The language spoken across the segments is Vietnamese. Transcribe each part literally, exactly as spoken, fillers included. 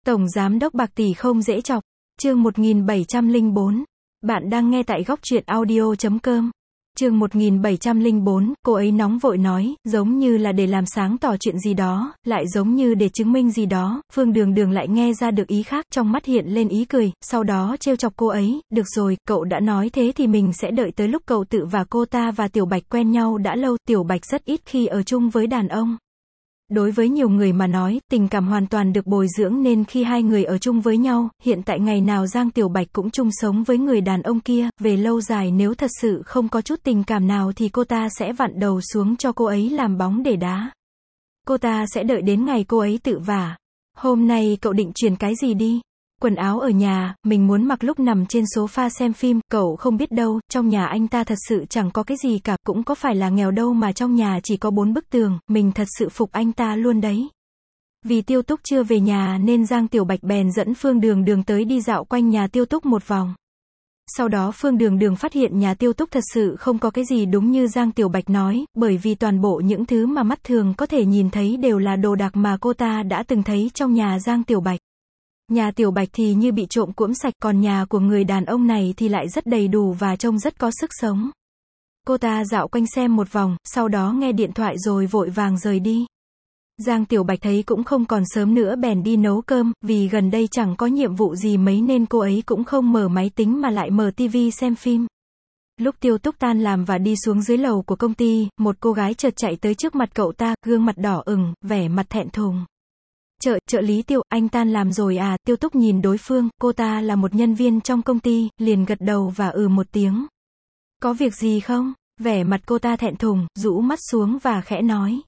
Tổng Giám đốc bạc tỷ không dễ chọc. Chương một nghìn bảy trăm lẻ bốn. Bạn đang nghe tại góc truyện audio chấm com. Chương một nghìn bảy trăm lẻ bốn, cô ấy nóng vội nói, giống như là để làm sáng tỏ chuyện gì đó, lại giống như để chứng minh gì đó. Phương Đường Đường lại nghe ra được ý khác, trong mắt hiện lên ý cười, sau đó trêu chọc cô ấy, được rồi, cậu đã nói thế thì mình sẽ đợi tới lúc cậu tự và cô ta và Tiểu Bạch quen nhau đã lâu. Tiểu Bạch rất ít khi ở chung với đàn ông. Đối với nhiều người mà nói, tình cảm hoàn toàn được bồi dưỡng nên khi hai người ở chung với nhau, hiện tại ngày nào Giang Tiểu Bạch cũng chung sống với người đàn ông kia, về lâu dài nếu thật sự không có chút tình cảm nào thì cô ta sẽ vặn đầu xuống cho cô ấy làm bóng để đá. Cô ta sẽ đợi đến ngày cô ấy tự vả. Hôm nay cậu định truyền cái gì đi? Quần áo ở nhà, mình muốn mặc lúc nằm trên sofa xem phim, cậu không biết đâu, trong nhà anh ta thật sự chẳng có cái gì cả, cũng có phải là nghèo đâu mà trong nhà chỉ có bốn bức tường, mình thật sự phục anh ta luôn đấy. Vì Tiêu Túc chưa về nhà nên Giang Tiểu Bạch bèn dẫn Phương Đường Đường tới đi dạo quanh nhà Tiêu Túc một vòng. Sau đó Phương Đường Đường phát hiện nhà Tiêu Túc thật sự không có cái gì đúng như Giang Tiểu Bạch nói, bởi vì toàn bộ những thứ mà mắt thường có thể nhìn thấy đều là đồ đạc mà cô ta đã từng thấy trong nhà Giang Tiểu Bạch. Nhà Tiểu Bạch thì như bị trộm cuỗm sạch, còn nhà của người đàn ông này thì lại rất đầy đủ và trông rất có sức sống. Cô ta dạo quanh xem một vòng, sau đó nghe điện thoại rồi vội vàng rời đi. Giang Tiểu Bạch thấy cũng không còn sớm nữa bèn đi nấu cơm, vì gần đây chẳng có nhiệm vụ gì mấy nên cô ấy cũng không mở máy tính mà lại mở tivi xem phim. Lúc Tiêu Túc tan làm và đi xuống dưới lầu của công ty, một cô gái chợt chạy tới trước mặt cậu ta, gương mặt đỏ ửng, vẻ mặt thẹn thùng. Trợ, trợ lý Tiêu, anh tan làm rồi à? Tiêu Túc nhìn đối phương, cô ta là một nhân viên trong công ty, liền gật đầu và ừ một tiếng. Có việc gì không? Vẻ mặt cô ta thẹn thùng, rũ mắt xuống và khẽ nói.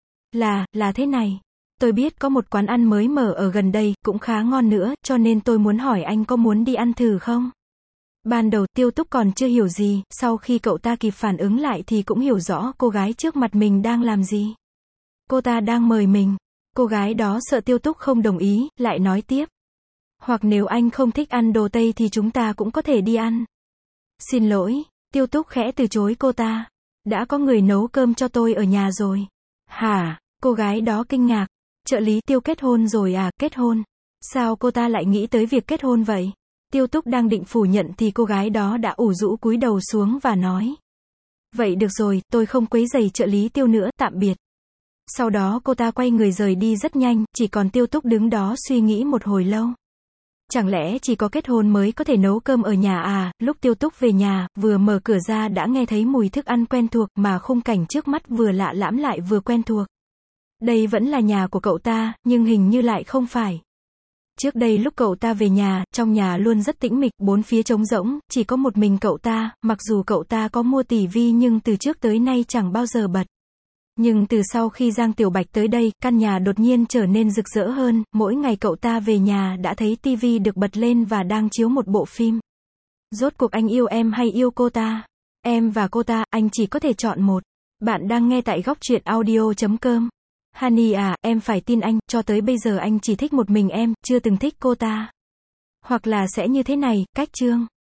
Là, là thế này. Tôi biết có một quán ăn mới mở ở gần đây, cũng khá ngon nữa, cho nên tôi muốn hỏi anh có muốn đi ăn thử không? Ban đầu, Tiêu Túc còn chưa hiểu gì, sau khi cậu ta kịp phản ứng lại thì cũng hiểu rõ cô gái trước mặt mình đang làm gì. Cô ta đang mời mình. Cô gái đó sợ Tiêu Túc không đồng ý, lại nói tiếp. Hoặc nếu anh không thích ăn đồ Tây thì chúng ta cũng có thể đi ăn. Xin lỗi, Tiêu Túc khẽ từ chối cô ta. Đã có người nấu cơm cho tôi ở nhà rồi. Hả? Cô gái đó kinh ngạc. Trợ lý Tiêu kết hôn rồi à? Kết hôn? Sao cô ta lại nghĩ tới việc kết hôn vậy? Tiêu Túc đang định phủ nhận thì cô gái đó đã ủ rũ cúi đầu xuống và nói. Vậy được rồi, tôi không quấy rầy trợ lý Tiêu nữa, tạm biệt. Sau đó cô ta quay người rời đi rất nhanh, chỉ còn Tiêu Túc đứng đó suy nghĩ một hồi lâu. Chẳng lẽ chỉ có kết hôn mới có thể nấu cơm ở nhà à? Lúc Tiêu Túc về nhà, vừa mở cửa ra đã nghe thấy mùi thức ăn quen thuộc, mà khung cảnh trước mắt vừa lạ lẫm lại vừa quen thuộc. Đây vẫn là nhà của cậu ta, nhưng hình như lại không phải. Trước đây lúc cậu ta về nhà, trong nhà luôn rất tĩnh mịch, bốn phía trống rỗng, chỉ có một mình cậu ta, mặc dù cậu ta có mua tivi nhưng từ trước tới nay chẳng bao giờ bật. Nhưng từ sau khi Giang Tiểu Bạch tới đây, căn nhà đột nhiên trở nên rực rỡ hơn, mỗi ngày cậu ta về nhà đã thấy tivi được bật lên và đang chiếu một bộ phim. Rốt cuộc anh yêu em hay yêu cô ta? Em và cô ta, anh chỉ có thể chọn một. Bạn đang nghe tại góc truyện audio chấm com. Honey à, em phải tin anh, cho tới bây giờ anh chỉ thích một mình em, chưa từng thích cô ta. Hoặc là sẽ như thế này, cách chương.